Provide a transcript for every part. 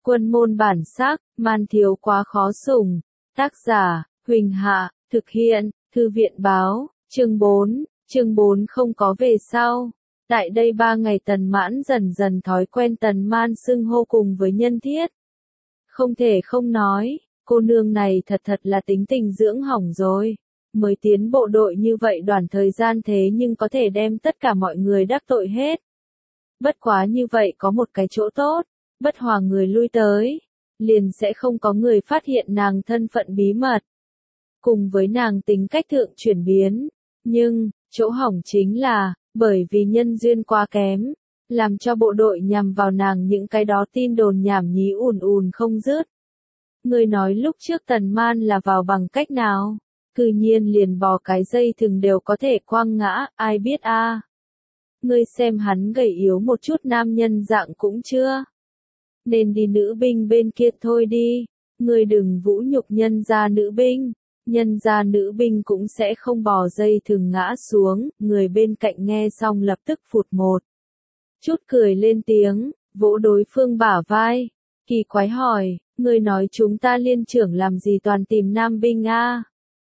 Quân môn bản sắc, man thiếu quá khó sủng. Tác giả, Huỳnh Hạ, thực hiện, Thư viện báo, chương 4 không có về sau. Tại đây 3 ngày Tần Mãn dần dần thói quen Tần Man xưng hô cùng với Nhân Thiết. Không thể không nói, cô nương này thật là tính tình dưỡng hỏng rồi. Mới tiến bộ đội như vậy đoạn thời gian thế nhưng có thể đem tất cả mọi người đắc tội hết. Bất quá như vậy có một cái chỗ tốt, bất hòa người lui tới, liền sẽ không có người phát hiện nàng thân phận bí mật. Cùng với nàng tính cách thượng chuyển biến, nhưng, chỗ hỏng chính là, bởi vì nhân duyên quá kém, làm cho bộ đội nhằm vào nàng những cái đó tin đồn nhảm nhí ùn không dứt. Người nói lúc trước Tần Man là vào bằng cách nào? Cư nhiên liền bò cái dây thừng đều có thể quăng ngã, ai biết a? Ngươi xem hắn gầy yếu một chút nam nhân dạng cũng chưa. Nên đi nữ binh bên kia thôi đi, ngươi đừng vũ nhục nhân gia nữ binh. Nhân gia nữ binh cũng sẽ không bò dây thừng ngã xuống, người bên cạnh nghe xong lập tức phụt một chút cười lên tiếng, vỗ đối phương bả vai. Kỳ quái hỏi, ngươi nói chúng ta liên trưởng làm gì toàn tìm nam binh a?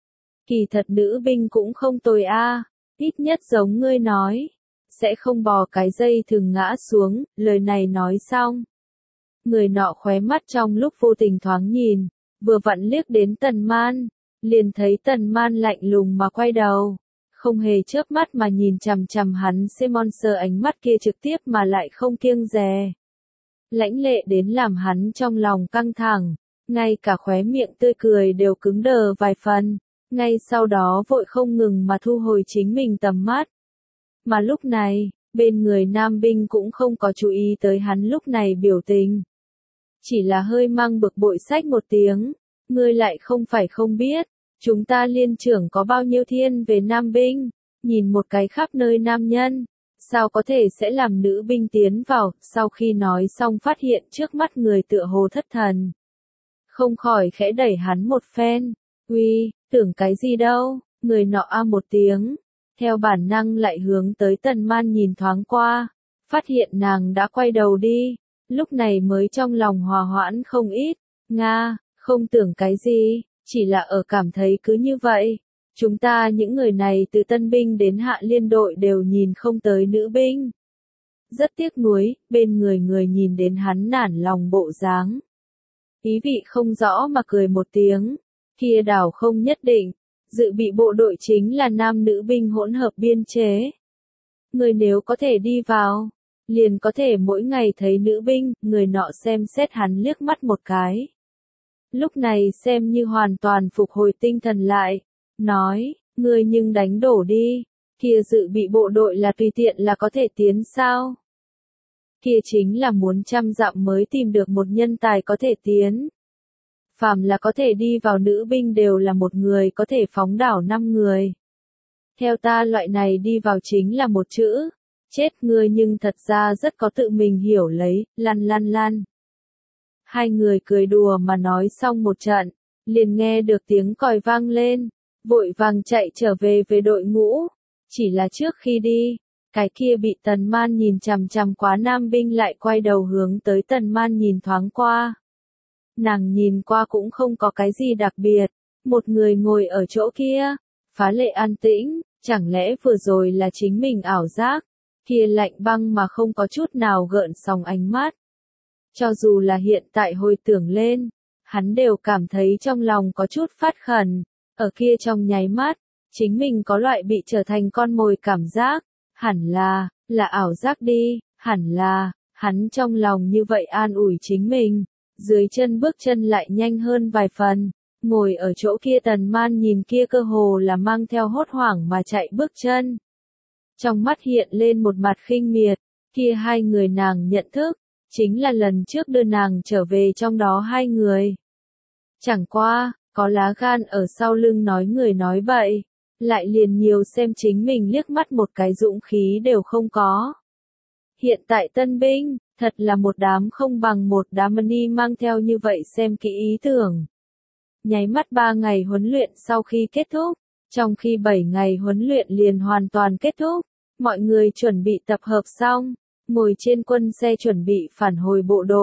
Kỳ thật nữ binh cũng không tồi a, ít nhất giống ngươi nói, sẽ không bò cái dây thừng ngã xuống. Lời này nói xong, người nọ khóe mắt trong lúc vô tình thoáng nhìn, vừa vặn liếc đến Tần Man, liền thấy Tần Man lạnh lùng mà quay đầu, không hề chớp mắt mà nhìn chằm chằm hắn Monster, ánh mắt kia trực tiếp mà lại không kiêng dè. Lãnh lệ đến làm hắn trong lòng căng thẳng, ngay cả khóe miệng tươi cười đều cứng đờ vài phần, ngay sau đó vội không ngừng mà thu hồi chính mình tầm mắt. Mà lúc này, bên người nam binh cũng không có chú ý tới hắn lúc này biểu tình. Chỉ là hơi mang bực bội xách một tiếng, ngươi lại không phải không biết, chúng ta liên trưởng có bao nhiêu thiên về nam binh, nhìn một cái khắp nơi nam nhân, sao có thể sẽ làm nữ binh tiến vào. Sau khi nói xong phát hiện trước mắt người tựa hồ thất thần, không khỏi khẽ đẩy hắn một phen. Uy, tưởng cái gì đâu? Người nọ a một tiếng, theo bản năng lại hướng tới Tần Man nhìn thoáng qua, phát hiện nàng đã quay đầu đi, lúc này mới trong lòng hòa hoãn không ít. Nga, không tưởng cái gì, chỉ là ở cảm thấy cứ như vậy. Chúng ta những người này từ tân binh đến hạ liên đội đều nhìn không tới nữ binh. Rất tiếc nuối, bên người nhìn đến hắn nản lòng bộ dáng. Ý vị không rõ mà cười một tiếng, kia đảo không nhất định, dự bị bộ đội chính là nam nữ binh hỗn hợp biên chế. Người nếu có thể đi vào, liền có thể mỗi ngày thấy nữ binh. Người nọ xem xét hắn liếc mắt một cái. Lúc này xem như hoàn toàn phục hồi tinh thần lại, nói, ngươi nhưng đánh đổ đi, kia dự bị bộ đội là tùy tiện là có thể tiến sao? Kia chính là muốn trăm dặm mới tìm được một nhân tài có thể tiến. Phàm là có thể đi vào nữ binh đều là một người có thể phóng đảo 5 người. Theo ta loại này đi vào chính là một chữ, chết. Ngươi nhưng thật ra rất có tự mình hiểu lấy, lăn. Hai người cười đùa mà nói xong một trận, liền nghe được tiếng còi vang lên, vội vàng chạy trở về đội ngũ. Chỉ là trước khi đi, cái kia bị Tần Man nhìn chằm chằm quá nam binh lại quay đầu hướng tới Tần Man nhìn thoáng qua. Nàng nhìn qua cũng không có cái gì đặc biệt, một người ngồi ở chỗ kia, phá lệ an tĩnh, chẳng lẽ vừa rồi là chính mình ảo giác, kia lạnh băng mà không có chút nào gợn sóng ánh mắt. Cho dù là hiện tại hồi tưởng lên, hắn đều cảm thấy trong lòng có chút phát khẩn, ở kia trong nháy mắt, chính mình có loại bị trở thành con mồi cảm giác, hẳn là ảo giác đi, hẳn là, hắn trong lòng như vậy an ủi chính mình, dưới chân bước chân lại nhanh hơn vài phần, ngồi ở chỗ kia Tần Man nhìn kia cơ hồ là mang theo hốt hoảng mà chạy bước chân. Trong mắt hiện lên một mặt khinh miệt, kia hai người nàng nhận thức, chính là lần trước đưa nàng trở về trong đó hai người. Chẳng qua, có lá gan ở sau lưng nói người nói bậy, lại liền nhiều xem chính mình liếc mắt một cái dũng khí đều không có. Hiện tại tân binh, thật là một đám không bằng một đám mani mang theo như vậy xem kỹ ý tưởng. Nháy mắt 3 ngày huấn luyện sau khi kết thúc, trong khi 7 ngày huấn luyện liền hoàn toàn kết thúc, mọi người chuẩn bị tập hợp xong, ngồi trên quân xe chuẩn bị phản hồi bộ đội.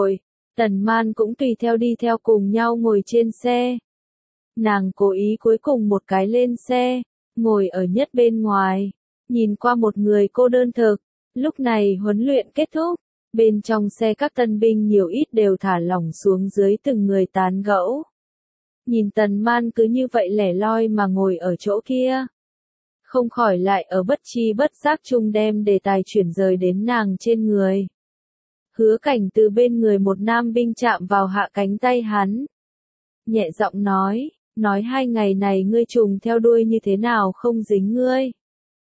Tần Man cũng tùy theo đi theo cùng nhau ngồi trên xe. Nàng cố ý cuối cùng một cái lên xe, ngồi ở nhất bên ngoài, nhìn qua một người cô đơn thực. Lúc này huấn luyện kết thúc, bên trong xe các tân binh nhiều ít đều thả lỏng xuống dưới từng người tán gẫu. Nhìn Tần Man cứ như vậy lẻ loi mà ngồi ở chỗ kia. Không khỏi lại ở bất chi bất giác chung đem đề tài chuyển rời đến nàng trên người. Hứa Cảnh từ bên người một nam binh chạm vào hạ cánh tay hắn. Nhẹ giọng nói 2 ngày này ngươi trùng theo đuôi như thế nào không dính ngươi.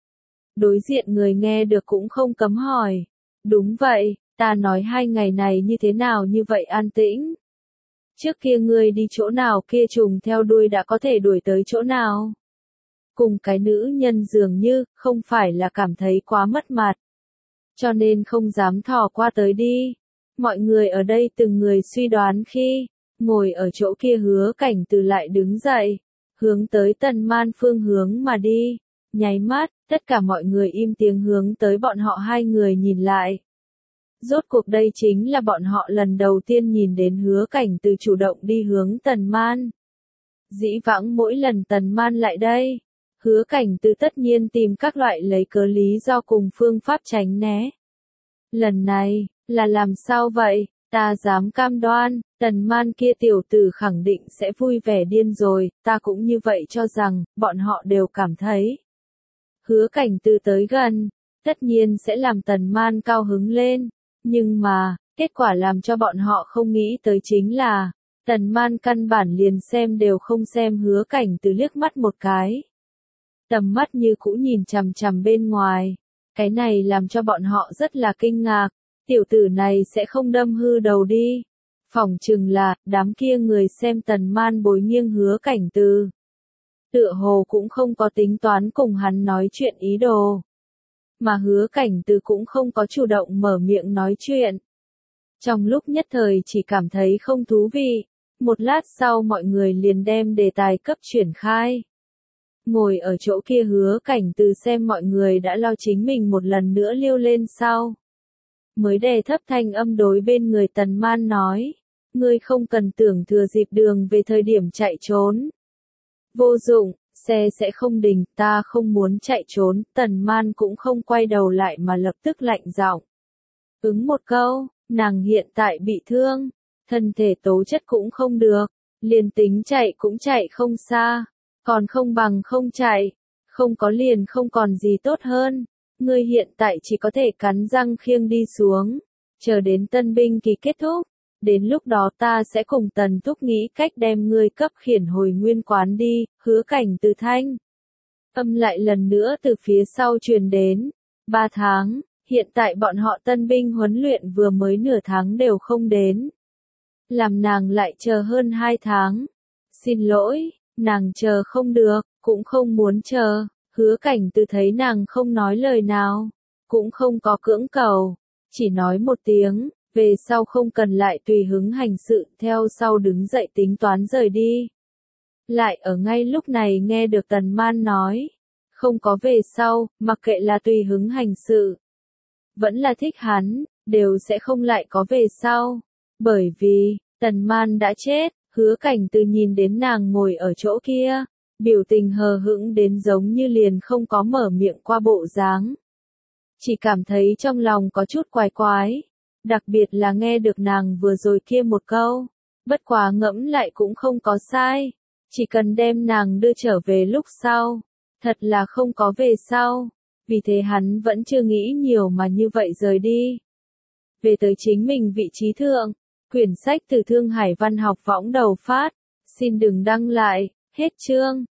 Đối diện người nghe được cũng không cấm hỏi. Đúng vậy, ta nói 2 ngày này như thế nào như vậy an tĩnh. Trước kia ngươi đi chỗ nào kia trùng theo đuôi đã có thể đuổi tới chỗ nào. Cùng cái nữ nhân dường như, không phải là cảm thấy quá mất mặt. Cho nên không dám thò qua tới đi. Mọi người ở đây từng người suy đoán khi, ngồi ở chỗ kia Hứa Cảnh từ lại đứng dậy, hướng tới Tần Man phương hướng mà đi. Nháy mắt, tất cả mọi người im tiếng hướng tới bọn họ 2 người nhìn lại. Rốt cuộc đây chính là bọn họ lần đầu tiên nhìn đến Hứa Cảnh từ chủ động đi hướng Tần Man. Dĩ vãng mỗi lần Tần Man lại đây, Hứa Cảnh từ tất nhiên tìm các loại lấy cớ lý do cùng phương pháp tránh né. Lần này, là làm sao vậy? Ta dám cam đoan, Tần Man kia tiểu tử khẳng định sẽ vui vẻ điên rồi, ta cũng như vậy cho rằng, bọn họ đều cảm thấy. Hứa Cảnh từ tới gần, tất nhiên sẽ làm Tần Man cao hứng lên, nhưng mà, kết quả làm cho bọn họ không nghĩ tới chính là, Tần Man căn bản liền xem đều không xem Hứa Cảnh từ liếc mắt một cái. Tầm mắt như cũ nhìn chằm chằm bên ngoài, cái này làm cho bọn họ rất là kinh ngạc, tiểu tử này sẽ không đâm hư đầu đi. Phỏng chừng là, đám kia người xem Tần Man bối nghiêng Hứa Cảnh từ. Tựa hồ cũng không có tính toán cùng hắn nói chuyện ý đồ. Mà Hứa Cảnh từ cũng không có chủ động mở miệng nói chuyện. Trong lúc nhất thời chỉ cảm thấy không thú vị, một lát sau mọi người liền đem đề tài cấp chuyển khai. Ngồi ở chỗ kia Hứa Cảnh từ xem mọi người đã lo chính mình một lần nữa liêu lên sau. Mới đè thấp thanh âm đối bên người Tần Man nói, ngươi không cần tưởng thừa dịp đường về thời điểm chạy trốn. Vô dụng, xe sẽ không đình, ta không muốn chạy trốn, Tần Man cũng không quay đầu lại mà lập tức lạnh giọng. Ứng một câu, nàng hiện tại bị thương, thân thể tố chất cũng không được, liền tính chạy cũng chạy không xa, còn không bằng không chạy, không có liền không còn gì tốt hơn. Ngươi hiện tại chỉ có thể cắn răng khiêng đi xuống, chờ đến tân binh kỳ kết thúc, đến lúc đó ta sẽ cùng Tần Thúc nghĩ cách đem ngươi cấp khiển hồi nguyên quán đi. Hứa Cảnh từ thanh âm lại lần nữa từ phía sau truyền đến. 3 tháng, hiện tại bọn họ tân binh huấn luyện vừa mới nửa tháng đều không đến. Làm nàng lại chờ hơn 2 tháng. Xin lỗi, nàng chờ không được, cũng không muốn chờ. Hứa Cảnh từ thấy nàng không nói lời nào, cũng không có cưỡng cầu, chỉ nói một tiếng, về sau không cần lại tùy hứng hành sự, theo sau đứng dậy tính toán rời đi. Lại ở ngay lúc này nghe được Tần Man nói, không có về sau, mặc kệ là tùy hứng hành sự, vẫn là thích hắn, đều sẽ không lại có về sau, bởi vì, Tần Man đã chết. Hứa Cảnh từ nhìn đến nàng ngồi ở chỗ kia, biểu tình hờ hững đến giống như liền không có mở miệng qua bộ dáng. Chỉ cảm thấy trong lòng có chút quái quái, đặc biệt là nghe được nàng vừa rồi kia một câu, bất quá ngẫm lại cũng không có sai, chỉ cần đem nàng đưa trở về lúc sau, thật là không có về sau, vì thế hắn vẫn chưa nghĩ nhiều mà như vậy rời đi. Về tới chính mình vị trí thượng, quyển sách từ Thương Hải Văn học võng đầu phát, xin đừng đăng lại, hết chương.